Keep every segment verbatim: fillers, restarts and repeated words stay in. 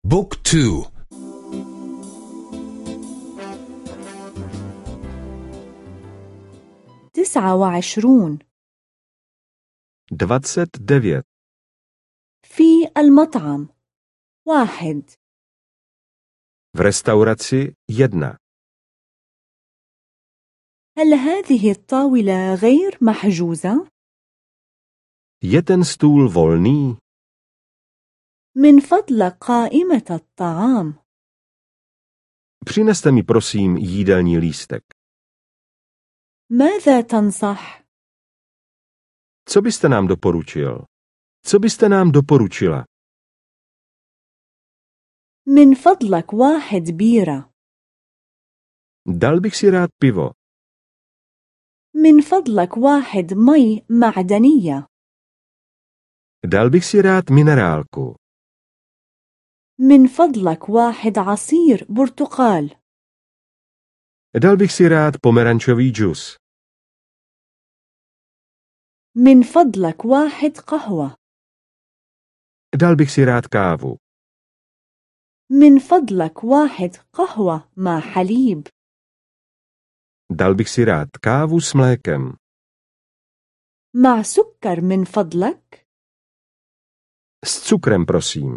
بوك تو. تسعة وعشرون. dvacet devět. في المطعم. واحد. V restauraci jedna. هل هذه الطاولة غير محجوزة؟ Je ten stůl volný? من فضلك قائمة الطعام. Přineste mi prosím jídelní lístek. ماذا تنصح؟ Co byste nám doporučil? Co byste nám doporučila? من فضلك واحد بيرة. Dal bych si rád pivo. من فضلك واحد مي معدنية. Dal bych si rád minerálku. من فضلك واحد عصير برتقال. Dal bych si rád pomerančový džus. من فضلك واحد قهوة. Dal bych si rád kávu. من فضلك واحد قهوة مع حليب. Dal bych si rád kávu s mlékem. مع سكر من فضلك. S cukrem prosím.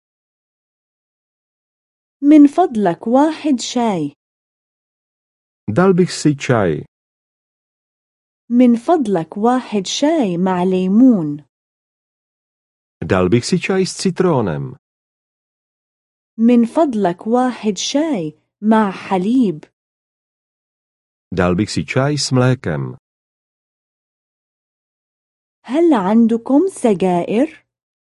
من فضلك واحد شاي. Dal bych si čaj. من فضلك واحد شاي مع ليمون. Dal bych si čaj s citrónem. من فضلك واحد شاي مع حليب. Dal bych si čaj s mlékem. هل عندكم سجائر؟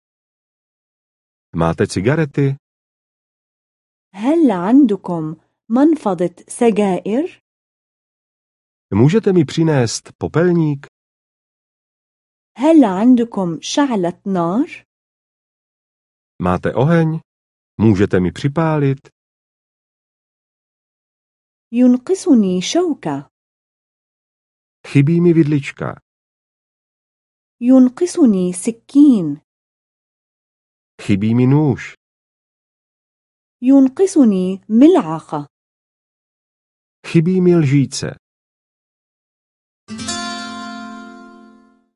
Máte cigarety? هل عندكم منفضة سجائر؟ Můžete mi přinést popelník? هل عندكم شعلة نار؟ Máte oheň? Můžete mi připálit? ينقصني شوكة. Chybí mi vidlička. ينقصني سكين. Chybí mi nůž. ينقصني ملعقة. Chybí mi lžíce.